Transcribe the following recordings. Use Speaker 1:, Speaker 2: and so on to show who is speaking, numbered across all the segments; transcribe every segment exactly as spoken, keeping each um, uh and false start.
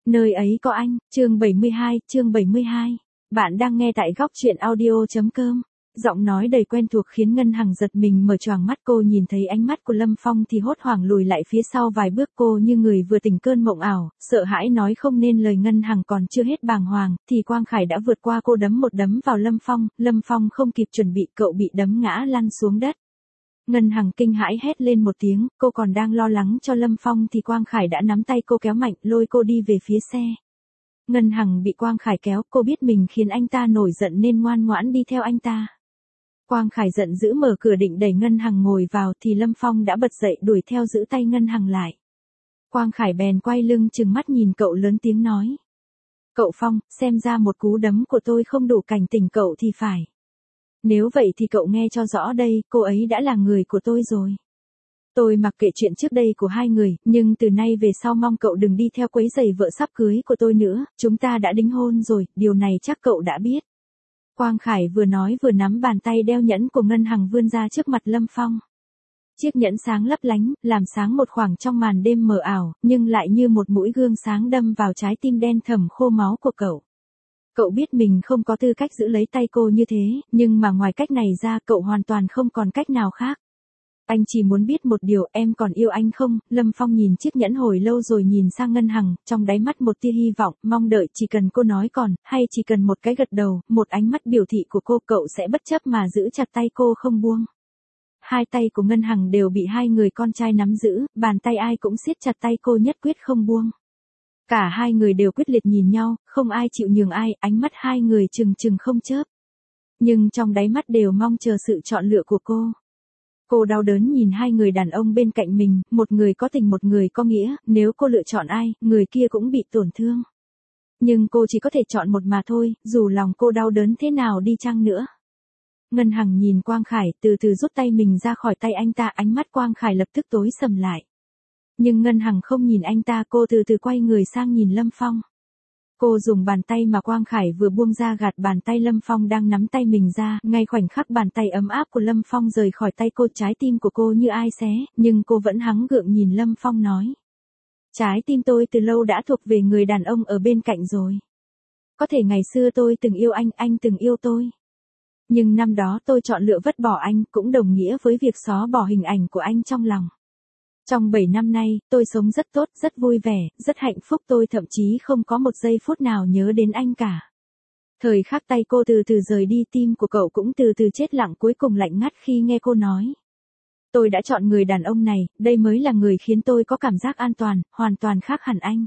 Speaker 1: Nơi ấy có anh, chương bảy mươi hai, chương bảy mươi hai. Bạn đang nghe tại góc truyện audio.com. Giọng nói đầy quen thuộc khiến Ngân Hằng giật mình mở choàng mắt, cô nhìn thấy ánh mắt của Lâm Phong thì hốt hoảng lùi lại phía sau vài bước, cô như người vừa tỉnh cơn mộng ảo, sợ hãi nói không nên lời. Ngân Hằng còn chưa hết bàng hoàng, thì Quang Khải đã vượt qua cô đấm một đấm vào Lâm Phong, Lâm Phong không kịp chuẩn bị, cậu bị đấm ngã lăn xuống đất. Ngân Hằng kinh hãi hét lên một tiếng, cô còn đang lo lắng cho Lâm Phong thì Quang Khải đã nắm tay cô kéo mạnh, lôi cô đi về phía xe. Ngân Hằng bị Quang Khải kéo, cô biết mình khiến anh ta nổi giận nên ngoan ngoãn đi theo anh ta. Quang Khải giận dữ mở cửa định đẩy Ngân Hằng ngồi vào thì Lâm Phong đã bật dậy đuổi theo giữ tay Ngân Hằng lại. Quang Khải bèn quay lưng trừng mắt nhìn cậu lớn tiếng nói. Cậu Phong, xem ra một cú đấm của tôi không đủ cảnh tỉnh cậu thì phải. Nếu vậy thì cậu nghe cho rõ đây, cô ấy đã là người của tôi rồi. Tôi mặc kệ chuyện trước đây của hai người, nhưng từ nay về sau mong cậu đừng đi theo quấy rầy vợ sắp cưới của tôi nữa, chúng ta đã đính hôn rồi, điều này chắc cậu đã biết. Quang Khải vừa nói vừa nắm bàn tay đeo nhẫn của Ngân Hằng vươn ra trước mặt Lâm Phong. Chiếc nhẫn sáng lấp lánh, làm sáng một khoảng trong màn đêm mờ ảo, nhưng lại như một mũi gương sáng đâm vào trái tim đen thẫm khô máu của cậu. Cậu biết mình không có tư cách giữ lấy tay cô như thế, nhưng mà ngoài cách này ra cậu hoàn toàn không còn cách nào khác. Anh chỉ muốn biết một điều, em còn yêu anh không? Lâm Phong nhìn chiếc nhẫn hồi lâu rồi nhìn sang Ngân Hằng, trong đáy mắt một tia hy vọng, mong đợi chỉ cần cô nói còn, hay chỉ cần một cái gật đầu, một ánh mắt biểu thị của cô, cậu sẽ bất chấp mà giữ chặt tay cô không buông. Hai tay của Ngân Hằng đều bị hai người con trai nắm giữ, bàn tay ai cũng siết chặt tay cô nhất quyết không buông. Cả hai người đều quyết liệt nhìn nhau, không ai chịu nhường ai, ánh mắt hai người trừng trừng không chớp. Nhưng trong đáy mắt đều mong chờ sự chọn lựa của cô. Cô đau đớn nhìn hai người đàn ông bên cạnh mình, một người có tình một người có nghĩa, nếu cô lựa chọn ai, người kia cũng bị tổn thương. Nhưng cô chỉ có thể chọn một mà thôi, dù lòng cô đau đớn thế nào đi chăng nữa. Ngân Hằng nhìn Quang Khải, từ từ rút tay mình ra khỏi tay anh ta, ánh mắt Quang Khải lập tức tối sầm lại. Nhưng Ngân Hằng không nhìn anh ta, cô từ từ quay người sang nhìn Lâm Phong. Cô dùng bàn tay mà Quang Khải vừa buông ra gạt bàn tay Lâm Phong đang nắm tay mình ra, ngay khoảnh khắc bàn tay ấm áp của Lâm Phong rời khỏi tay cô, trái tim của cô như ai xé, nhưng cô vẫn hắng gượng nhìn Lâm Phong nói. Trái tim tôi từ lâu đã thuộc về người đàn ông ở bên cạnh rồi. Có thể ngày xưa tôi từng yêu anh, anh từng yêu tôi. Nhưng năm đó tôi chọn lựa vứt bỏ anh, cũng đồng nghĩa với việc xóa bỏ hình ảnh của anh trong lòng. Trong bảy năm nay, tôi sống rất tốt, rất vui vẻ, rất hạnh phúc, tôi thậm chí không có một giây phút nào nhớ đến anh cả. Thời khắc tay cô từ từ rời đi, tim của cậu cũng từ từ chết lặng, cuối cùng lạnh ngắt khi nghe cô nói. Tôi đã chọn người đàn ông này, đây mới là người khiến tôi có cảm giác an toàn, hoàn toàn khác hẳn anh.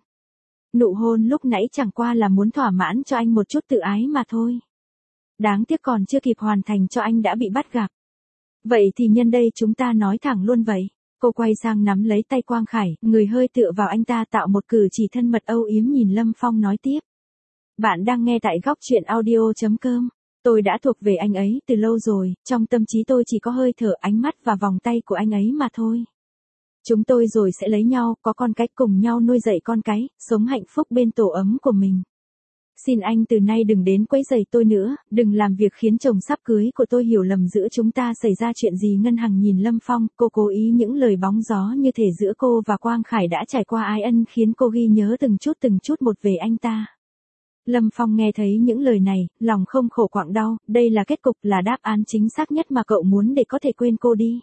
Speaker 1: Nụ hôn lúc nãy chẳng qua là muốn thỏa mãn cho anh một chút tự ái mà thôi. Đáng tiếc còn chưa kịp hoàn thành cho anh đã bị bắt gặp. Vậy thì nhân đây chúng ta nói thẳng luôn vậy. Cô quay sang nắm lấy tay Quang Khải, người hơi tựa vào anh ta tạo một cử chỉ thân mật âu yếm nhìn Lâm Phong nói tiếp. Bạn đang nghe tại góc truyện audio.com. Tôi đã thuộc về anh ấy từ lâu rồi, trong tâm trí tôi chỉ có hơi thở, ánh mắt và vòng tay của anh ấy mà thôi. Chúng tôi rồi sẽ lấy nhau, có con cái, cùng nhau nuôi dạy con cái, sống hạnh phúc bên tổ ấm của mình. Xin anh từ nay đừng đến quấy rầy tôi nữa, đừng làm việc khiến chồng sắp cưới của tôi hiểu lầm giữa chúng ta xảy ra chuyện gì. Ngân Hằng nhìn Lâm Phong, cô cố ý những lời bóng gió như thể giữa cô và Quang Khải đã trải qua ái ân khiến cô ghi nhớ từng chút từng chút một về anh ta. Lâm Phong nghe thấy những lời này, lòng không khổ quặn đau, đây là kết cục, là đáp án chính xác nhất mà cậu muốn để có thể quên cô đi.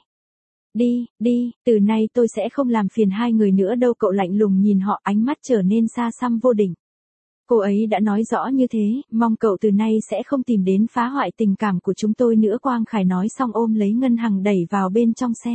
Speaker 1: Đi, đi, từ nay tôi sẽ không làm phiền hai người nữa đâu. Cậu lạnh lùng nhìn họ, ánh mắt trở nên xa xăm vô định. Cô ấy đã nói rõ như thế, mong cậu từ nay sẽ không tìm đến phá hoại tình cảm của chúng tôi nữa. Quang Khải nói xong ôm lấy Ngân Hằng đẩy vào bên trong xe.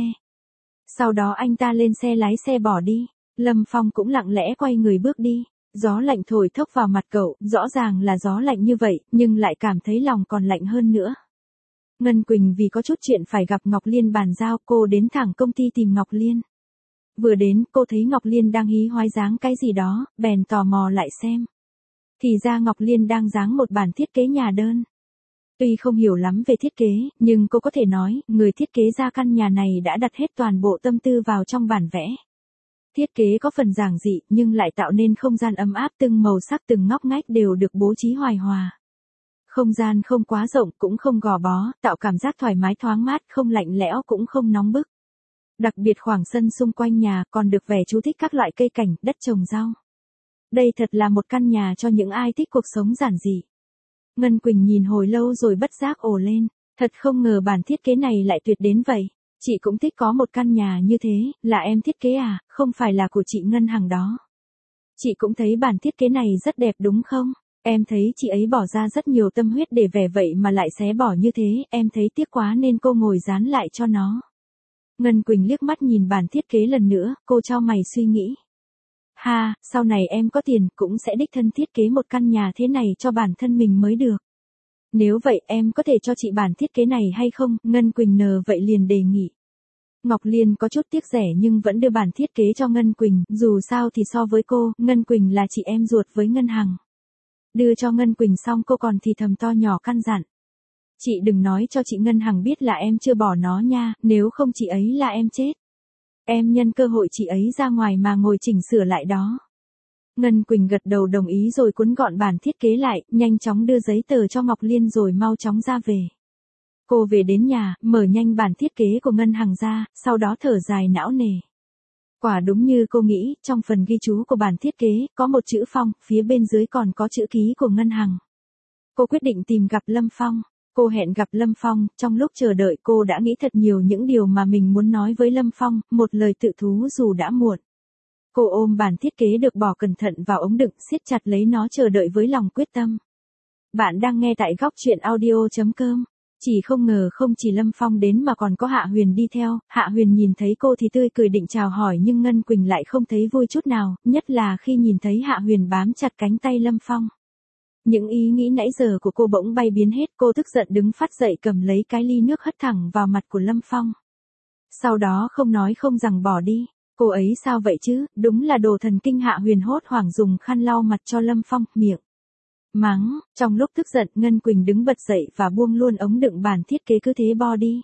Speaker 1: Sau đó anh ta lên xe lái xe bỏ đi. Lâm Phong cũng lặng lẽ quay người bước đi. Gió lạnh thổi thốc vào mặt cậu, rõ ràng là gió lạnh như vậy, nhưng lại cảm thấy lòng còn lạnh hơn nữa. Ngân Quỳnh vì có chút chuyện phải gặp Ngọc Liên bàn giao, cô đến thẳng công ty tìm Ngọc Liên. Vừa đến, cô thấy Ngọc Liên đang hí hoái dáng cái gì đó, bèn tò mò lại xem. Thì ra Ngọc Liên đang dáng một bản thiết kế nhà đơn. Tuy không hiểu lắm về thiết kế, nhưng cô có thể nói, người thiết kế ra căn nhà này đã đặt hết toàn bộ tâm tư vào trong bản vẽ. Thiết kế có phần giản dị, nhưng lại tạo nên không gian ấm áp, từng màu sắc từng ngóc ngách đều được bố trí hoài hòa. Không gian không quá rộng cũng không gò bó, tạo cảm giác thoải mái thoáng mát, không lạnh lẽo cũng không nóng bức. Đặc biệt khoảng sân xung quanh nhà còn được vẻ chú thích các loại cây cảnh, đất trồng rau. Đây thật là một căn nhà cho những ai thích cuộc sống giản dị. Ngân Quỳnh nhìn hồi lâu rồi bất giác ồ lên. Thật không ngờ bản thiết kế này lại tuyệt đến vậy. Chị cũng thích có một căn nhà như thế, là em thiết kế à, không phải là của chị Ngân Hằng đó. Chị cũng thấy bản thiết kế này rất đẹp đúng không? Em thấy chị ấy bỏ ra rất nhiều tâm huyết để vẽ vậy mà lại xé bỏ như thế, em thấy tiếc quá nên cô ngồi dán lại cho nó. Ngân Quỳnh liếc mắt nhìn bản thiết kế lần nữa, cô chau mày suy nghĩ. Ha, sau này em có tiền cũng sẽ đích thân thiết kế một căn nhà thế này cho bản thân mình mới được. Nếu vậy em có thể cho chị bản thiết kế này hay không? Ngân Quỳnh nờ vậy liền đề nghị. Ngọc Liên có chút tiếc rẻ nhưng vẫn đưa bản thiết kế cho Ngân Quỳnh, dù sao thì so với cô, Ngân Quỳnh là chị em ruột với Ngân Hằng. Đưa cho Ngân Quỳnh xong cô còn thì thầm to nhỏ căn dặn. Chị đừng nói cho chị Ngân Hằng biết là em chưa bỏ nó nha, nếu không chị ấy là em chết. Em nhân cơ hội chị ấy ra ngoài mà ngồi chỉnh sửa lại đó. Ngân Quỳnh gật đầu đồng ý rồi cuốn gọn bản thiết kế lại, nhanh chóng đưa giấy tờ cho Ngọc Liên rồi mau chóng ra về. Cô về đến nhà, mở nhanh bản thiết kế của Ngân Hằng ra, sau đó thở dài não nề. Quả đúng như cô nghĩ, trong phần ghi chú của bản thiết kế, có một chữ Phong, phía bên dưới còn có chữ ký của Ngân Hằng. Cô quyết định tìm gặp Lâm Phong. Cô hẹn gặp Lâm Phong, trong lúc chờ đợi cô đã nghĩ thật nhiều những điều mà mình muốn nói với Lâm Phong, một lời tự thú dù đã muộn. Cô ôm bản thiết kế được bỏ cẩn thận vào ống đựng, siết chặt lấy nó chờ đợi với lòng quyết tâm. Bạn đang nghe tại góc truyện audio chấm com. Chỉ không ngờ không chỉ Lâm Phong đến mà còn có Hạ Huyền đi theo, Hạ Huyền nhìn thấy cô thì tươi cười định chào hỏi nhưng Ngân Quỳnh lại không thấy vui chút nào, nhất là khi nhìn thấy Hạ Huyền bám chặt cánh tay Lâm Phong. Những ý nghĩ nãy giờ của cô bỗng bay biến hết, cô tức giận đứng phát dậy cầm lấy cái ly nước hất thẳng vào mặt của Lâm Phong. Sau đó không nói không rằng bỏ đi. Cô ấy sao vậy chứ, đúng là đồ thần kinh. Hạ Huyền hốt hoảng dùng khăn lau mặt cho Lâm Phong, miệng mắng. Trong lúc tức giận, Ngân Quỳnh đứng bật dậy và buông luôn ống đựng bản thiết kế cứ thế bo đi.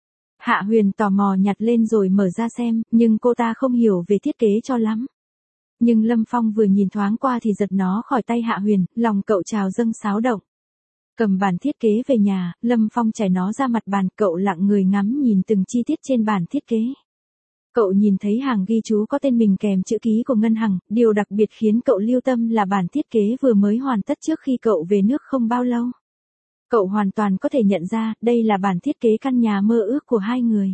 Speaker 1: Hạ Huyền tò mò nhặt lên rồi mở ra xem, nhưng cô ta không hiểu về thiết kế cho lắm. Nhưng Lâm Phong vừa nhìn thoáng qua thì giật nó khỏi tay Hạ Huyền, lòng cậu trào dâng xáo động. Cầm bản thiết kế về nhà, Lâm Phong trải nó ra mặt bàn, cậu lặng người ngắm nhìn từng chi tiết trên bản thiết kế. Cậu nhìn thấy hàng ghi chú có tên mình kèm chữ ký của Ngân Hằng, điều đặc biệt khiến cậu lưu tâm là bản thiết kế vừa mới hoàn tất trước khi cậu về nước không bao lâu. Cậu hoàn toàn có thể nhận ra, đây là bản thiết kế căn nhà mơ ước của hai người.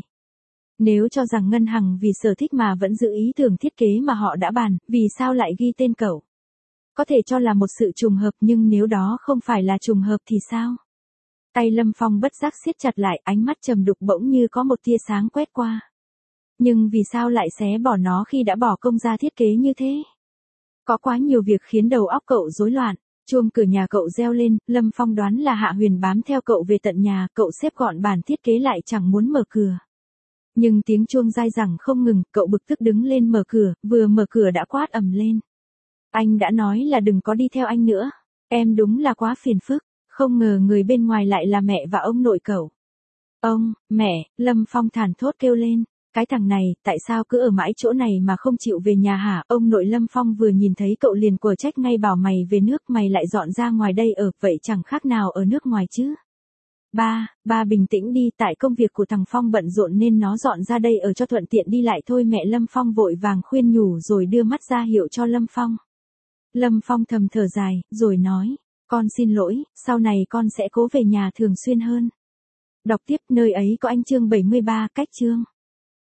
Speaker 1: Nếu cho rằng Ngân Hằng vì sở thích mà vẫn giữ ý tưởng thiết kế mà họ đã bàn, vì sao lại ghi tên cậu? Có thể cho là một sự trùng hợp nhưng nếu đó không phải là trùng hợp thì sao? Tay Lâm Phong bất giác siết chặt lại, ánh mắt trầm đục bỗng như có một tia sáng quét qua. Nhưng vì sao lại xé bỏ nó khi đã bỏ công ra thiết kế như thế? Có quá nhiều việc khiến đầu óc cậu rối loạn. Chuông cửa nhà cậu reo lên, Lâm Phong đoán là Hạ Huyền bám theo cậu về tận nhà, cậu xếp gọn bản thiết kế lại chẳng muốn mở cửa. Nhưng tiếng chuông dai dẳng không ngừng, cậu bực tức đứng lên mở cửa, vừa mở cửa đã quát ầm lên. Anh đã nói là đừng có đi theo anh nữa. Em đúng là quá phiền phức, không ngờ người bên ngoài lại là mẹ và ông nội cậu. Ông, mẹ, Lâm Phong thản thốt kêu lên. Cái thằng này, tại sao cứ ở mãi chỗ này mà không chịu về nhà hả? Ông nội Lâm Phong vừa nhìn thấy cậu liền quở trách ngay, bảo mày về nước mày lại dọn ra ngoài đây ở, vậy chẳng khác nào ở nước ngoài chứ. Ba, ba bình tĩnh đi, tại công việc của thằng Phong bận rộn nên nó dọn ra đây ở cho thuận tiện đi lại thôi. Mẹ Lâm Phong vội vàng khuyên nhủ rồi đưa mắt ra hiệu cho Lâm Phong. Lâm Phong thầm thở dài, rồi nói, con xin lỗi, sau này con sẽ cố về nhà thường xuyên hơn. Đọc tiếp, nơi ấy có anh chương bảy mươi ba, cách chương.